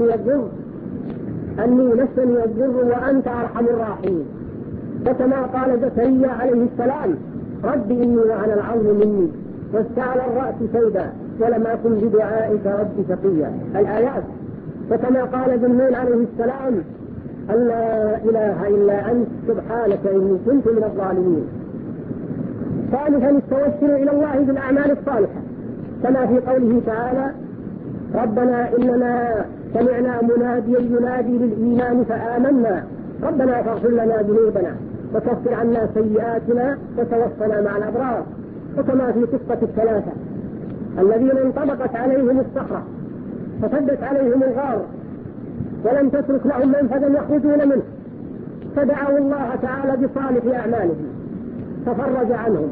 S2: مسني الضر وأنت أرحم الراحمين. وكما قال زكريا عليه السلام: رب إني وهن العظم مني واستعلى الرأس شيبا ولم أكن بدعائك رب شقيا. الآيات. وكما قال ذنون عليه السلام: أن لا إله إلا أنت سبحانك إني كنت من الظالمين. ثالثا التوسل إلى الله بالأعمال الصالحة، كما في قوله تعالى: ربنا إننا سمعنا مناديا ينادي للإيمان فآمنا ربنا فاغفر لنا ذنوبنا وكفر عنا سيئاتنا وتوفنا مع الأبرار. وكما في قصة الثلاثة الذين انطبقت عليهم الصخرة فسدت عليهم الغار ولم تترك لهم منفذا يخرجون منه، فدعوا الله تعالى بصالح أعمالهم ففرج عنهم.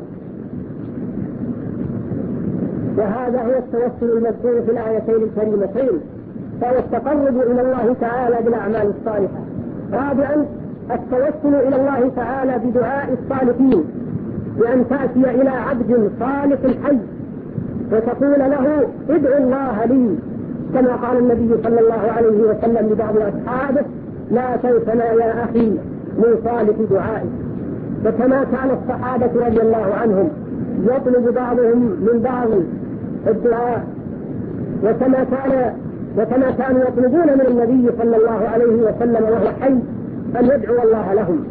S2: وهذا هو التوسل المذكور في الآيتين الكريمتين، فهو التقرب إلى الله تعالى بالأعمال الصالحة. رابعا التوسل إلى الله تعالى بدعاء الصالحين، بأن تأتي إلى عبد صالح حي وتقول له: ادعو الله لي، كما قال النبي صلى الله عليه وسلم لبعض أصحابه: لا تنسنا يا أخي من صالح دعائك. وكما كان الصحابة رضي الله عنهم يطلب بعضهم من بعض الدعاء، وكما كانوا يطلبون من النبي صلى الله عليه وسلم وهو حي أن يدعو الله لهم.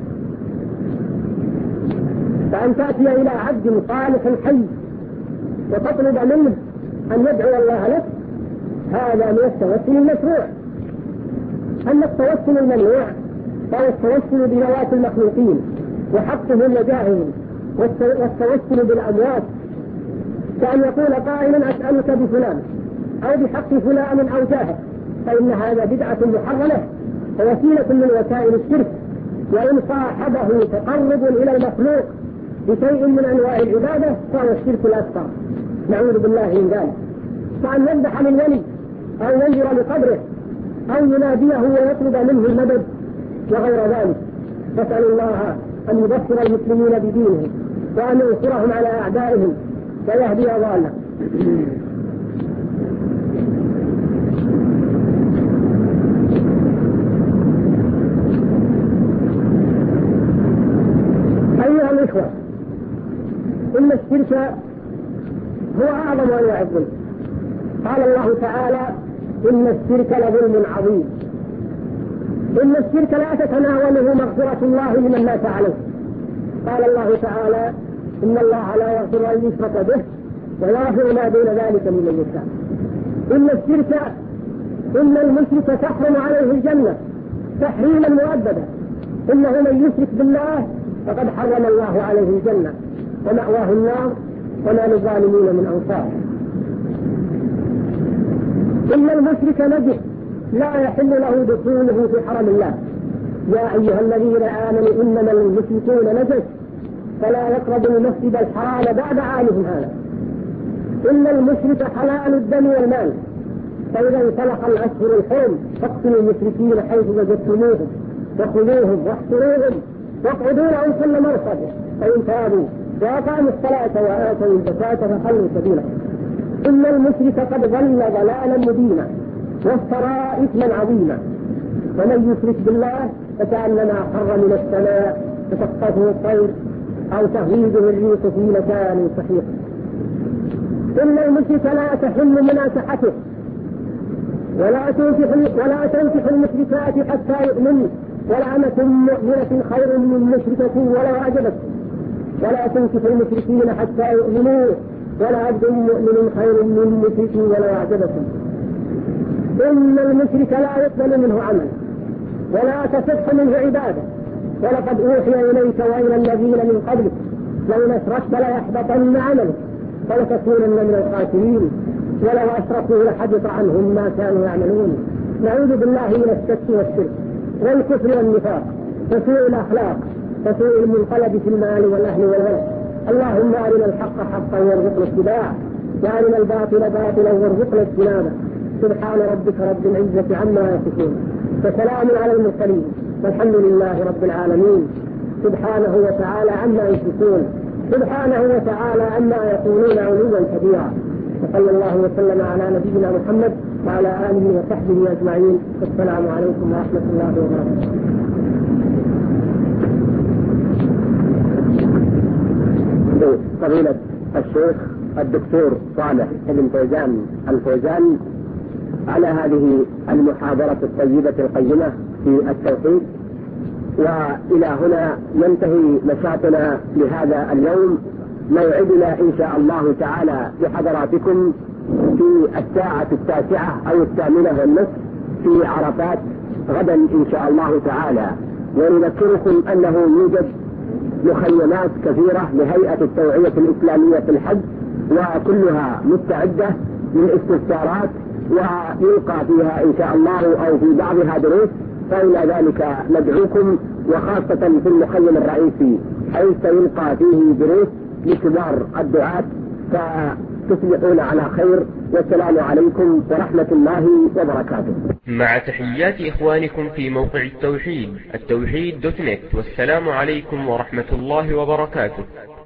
S2: فأن تأتي إلى عبد صالح حي وتطلب منه أن يدعو الله لك، هذا من التوسل المشروع. أما التوسل الممنوع فهو التوسل بذوات المخلوقين وحقهم وجاههم، والتوسل بالأموات، كأن يقول قائل أسألك بفلان أو بحق فلان أو جاهه، فإن هذا بدعة محرمة ووسيلة من وسائل الشرك، وإن صاحبه تقرب إلى المخلوق بشيء من أنواع العبادة فهو الشرك الأكبر، نعوذ بالله من ذلك. كأن يذبح للولي أو ينذر لقبره أو يناديه ويطلب منه المدد وغير ذلك. نسأل الله أن يبصر المسلمين بدينهم وأن ينصرهم على أعدائهم ويهدي ضالهم. أيها الإخوة، إن الشرك هو أعظم أنواع الظلم. قال الله تعالى: إن الشرك لظلم عظيم. إن الشرك لا تتناوله مغفرة الله لمن مات عليه. قال الله تعالى: إن الله لا يغفر أن يشرك به ويغفر ما دون ذلك لمن يشاء. إن المشرك تحرم عليه الجنة تحريما مؤبدا. إنه من يشرك بالله فقد حرم الله عليه الجنة ومأواه النار وما للظالمين من أنصار. إن المشرك نجس لا يحل له دخوله في حرم الله. يا أيها الذين آمنوا إنما المشركون نجس فلا يقربوا المسجد الحرام بعد عامهم هذا. إن المشرك حلال الدم والمال، فإذا انسلخ الأشهر الحرم فاقتلوا المشركين حيث وجدتموهم وخذوهم واحصروهم واقعدوا لهم كل مرصد، فإن تابوا وأقاموا الصلاة وآتوا الزكاة فخلوا سبيلهم. إن المشرك قد ضل ضلالا مبينا وافترى إثما عظيما. ومن يشرك بالله فكأنما خر من السماء فتخطفه الطير أو تهوي به الريح في مكان سحيق. إن المشرك لا تحل مناكحته ولا تنكح المشركات حتى يؤمنوا، ولأمة مؤمنة خير من مشركة ولو أعجبت، ولا تنكح المشركين حتى يؤمنوا، ولعبد مؤمن خير من مشرك ولو أعجبكم. إن المشرك لا يقبل منه عمل ولا تصح منه عبادة. ولقد أوحي إليك وإلى الذين من قبلك لئن أشركت ليحبطن عملك ولتكونن من الخاسرين ولو أشركوا لحبط عنهم ما كانوا يعملون. نعوذ بالله من الشك والشرك والكفر والنفاق وسوء الأخلاق وسوء المنقلب في المال والأهل والولد. اللهم أرنا الحق حقا وارزقنا اتباعه، وأرنا الباطل باطلا وارزقنا اجتنابه. سبحان ربك رب العزة عما يصفون وسلام على المرسلين والحمد لله رب العالمين. سبحانه وتعالى عما يشركون، سبحانه وتعالى عما يقولون علوا كبيرا. وصلى الله وسلم على نبينا محمد وعلى آله وصحبه أجمعين. والسلام عليكم ورحمة الله وبركاته. فضيلة الشيخ الدكتور صالح بن فوزان الفوزان على هذه المحاضرة الطيبة القيمة في التوحيد. وإلى هنا ينتهي نشاطنا لهذا اليوم. موعدنا إن شاء الله تعالى بحضراتكم في الساعة 9 أو 8:30 في عرفات غدا إن شاء الله تعالى. ونذكركم أنه يوجد مخيمات كثيرة لهيئة التوعية الإسلامية في الحج، وكلها مستعدة للاستفسارات ويلقى فيها إن شاء الله أو في بعضها دروس. فإلى ذلك ندعوكم، وخاصة في المخيم الرئيسي حيث يلقى فيه دروس لكبار الدعاة، فتصبحون على خير. والسلام عليكم ورحمة الله وبركاته.
S1: مع تحيات إخوانكم في موقع التوحيد التوحيد.net، والسلام عليكم ورحمة الله وبركاته.